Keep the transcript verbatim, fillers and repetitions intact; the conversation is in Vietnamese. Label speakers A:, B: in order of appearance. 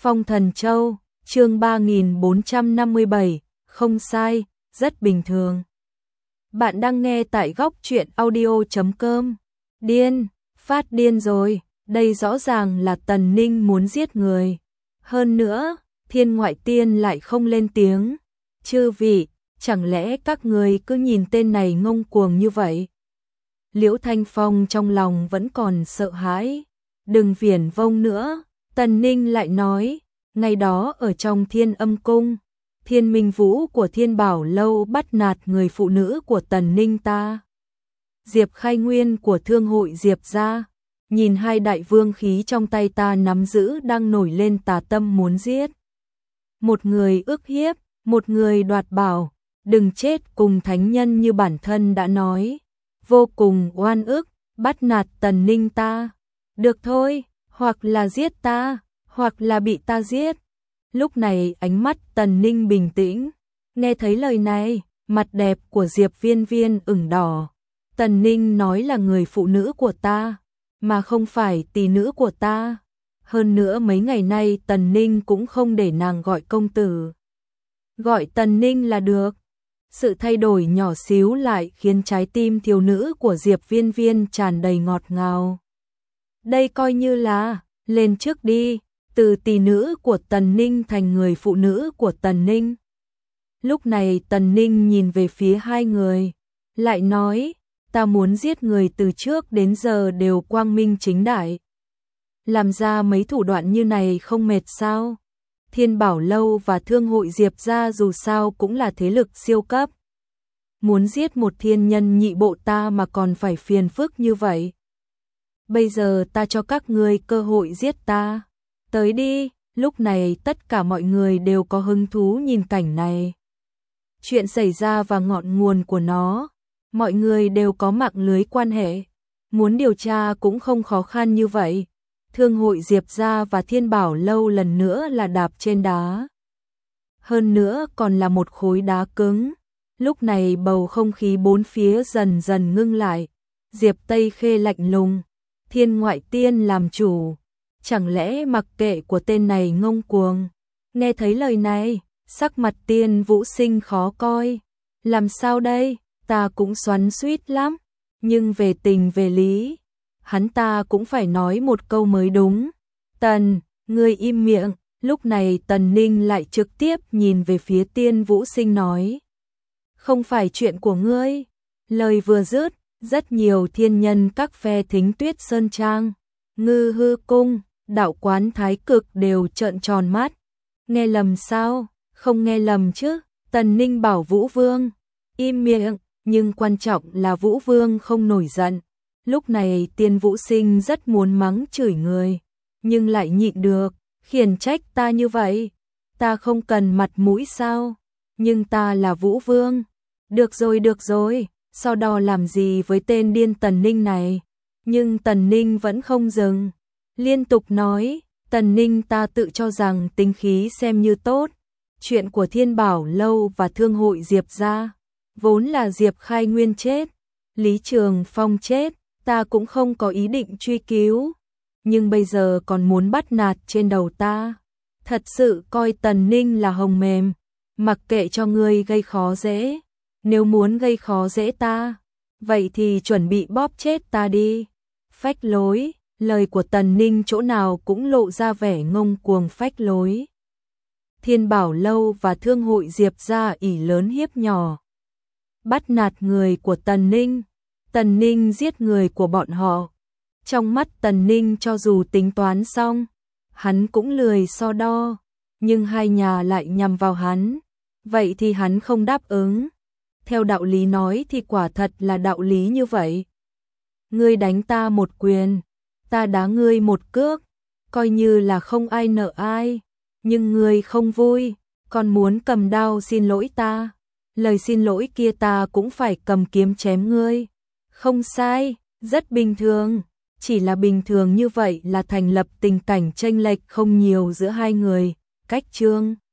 A: Phong Thần Châu, chương ba nghìn bốn trăm năm mươi bảy, không sai, rất bình thường. Bạn đang nghe tại góc truyện audio chấm com. Điên, phát điên rồi, đây rõ ràng là Tần Ninh muốn giết người. Hơn nữa, Thiên Ngoại Tiên lại không lên tiếng. Chư vị, chẳng lẽ các người cứ nhìn tên này ngông cuồng như vậy? Liễu Thanh Phong trong lòng vẫn còn sợ hãi. Đừng viển vông nữa, Tần Ninh lại nói, ngày đó ở trong Thiên Âm Cung, Thiên Minh Vũ của Thiên Bảo Lâu bắt nạt người phụ nữ của Tần Ninh ta. Diệp Khai Nguyên của Thương hội Diệp gia, nhìn hai đại vương khí trong tay ta nắm giữ đang nổi lên tà tâm muốn giết. Một người ức hiếp, một người đoạt bảo, đừng chết cùng thánh nhân như bản thân đã nói. Vô cùng oan ức, bắt nạt Tần Ninh ta. Được thôi, hoặc là giết ta, hoặc là bị ta giết. Lúc này ánh mắt Tần Ninh bình tĩnh, nghe thấy lời này, mặt đẹp của Diệp Viên Viên ửng đỏ. Tần Ninh nói là người phụ nữ của ta, mà không phải tỷ nữ của ta. Hơn nữa mấy ngày nay Tần Ninh cũng không để nàng gọi công tử. Gọi Tần Ninh là được. Sự thay đổi nhỏ xíu lại khiến trái tim thiếu nữ của Diệp Viên Viên tràn đầy ngọt ngào. Đây coi như là, lên trước đi, từ tỷ nữ của Tần Ninh thành người phụ nữ của Tần Ninh. Lúc này Tần Ninh nhìn về phía hai người, lại nói, ta muốn giết người từ trước đến giờ đều quang minh chính đại. Làm ra mấy thủ đoạn như này không mệt sao? Thiên Bảo Lâu và Thương hội Diệp gia dù sao cũng là thế lực siêu cấp. Muốn giết một thiên nhân nhị bộ ta mà còn phải phiền phức như vậy. Bây giờ ta cho các ngươi cơ hội giết ta. Tới đi, lúc này tất cả mọi người đều có hứng thú nhìn cảnh này. Chuyện xảy ra và ngọn nguồn của nó, mọi người đều có mạng lưới quan hệ. Muốn điều tra cũng không khó khăn như vậy. Thương hội Diệp gia và Thiên Bảo Lâu lần nữa là đạp trên đá. Hơn nữa còn là một khối đá cứng. Lúc này bầu không khí bốn phía dần dần ngưng lại. Diệp Tây Khê lạnh lùng, Thiên Ngoại Tiên làm chủ. Chẳng lẽ mặc kệ của tên này ngông cuồng? Nghe thấy lời này, sắc mặt Tiên Vũ Sinh khó coi. Làm sao đây? Ta cũng xoắn xuýt lắm. Nhưng về tình về lý, hắn ta cũng phải nói một câu mới đúng. Tần, ngươi im miệng. Lúc này Tần Ninh lại trực tiếp nhìn về phía Tiên Vũ Sinh nói. Không phải chuyện của ngươi. Lời vừa dứt, rất nhiều thiên nhân các phe Thính Tuyết Sơn Trang, Ngư Hư Cung, Đạo Quán Thái Cực đều trợn tròn mắt. Nghe lầm sao? Không nghe lầm chứ. Tần Ninh bảo Vũ Vương im miệng, nhưng quan trọng là Vũ Vương không nổi giận. Lúc này Tiên Vũ Sinh rất muốn mắng chửi người, nhưng lại nhịn được. Khiển trách ta như vậy, ta không cần mặt mũi sao? Nhưng ta là Vũ Vương. Được rồi được rồi, sau đó làm gì với tên điên Tần Ninh này? Nhưng Tần Ninh vẫn không dừng, liên tục nói, Tần Ninh ta tự cho rằng tính khí xem như tốt. Chuyện của Thiên Bảo Lâu và Thương hội Diệp gia, vốn là Diệp Khai Nguyên chết, Lý Trường Phong chết, ta cũng không có ý định truy cứu. Nhưng bây giờ còn muốn bắt nạt trên đầu ta. Thật sự coi Tần Ninh là hồng mềm, mặc kệ cho ngươi gây khó dễ. Nếu muốn gây khó dễ ta, vậy thì chuẩn bị bóp chết ta đi. Phách lối, lời của Tần Ninh chỗ nào cũng lộ ra vẻ ngông cuồng phách lối. Thiên Bảo Lâu và Thương hội Diệp gia ỷ lớn hiếp nhỏ, bắt nạt người của Tần Ninh. Tần Ninh giết người của bọn họ. Trong mắt Tần Ninh cho dù tính toán xong, hắn cũng lười so đo, nhưng hai nhà lại nhằm vào hắn, vậy thì hắn không đáp ứng. Theo đạo lý nói thì quả thật là đạo lý như vậy. Ngươi đánh ta một quyền, ta đá ngươi một cước, coi như là không ai nợ ai, nhưng ngươi không vui, còn muốn cầm đao xin lỗi ta. Lời xin lỗi kia ta cũng phải cầm kiếm chém ngươi. Không sai, rất bình thường. Chỉ là bình thường như vậy là thành lập tình cảnh chênh lệch không nhiều giữa hai người. Cách chương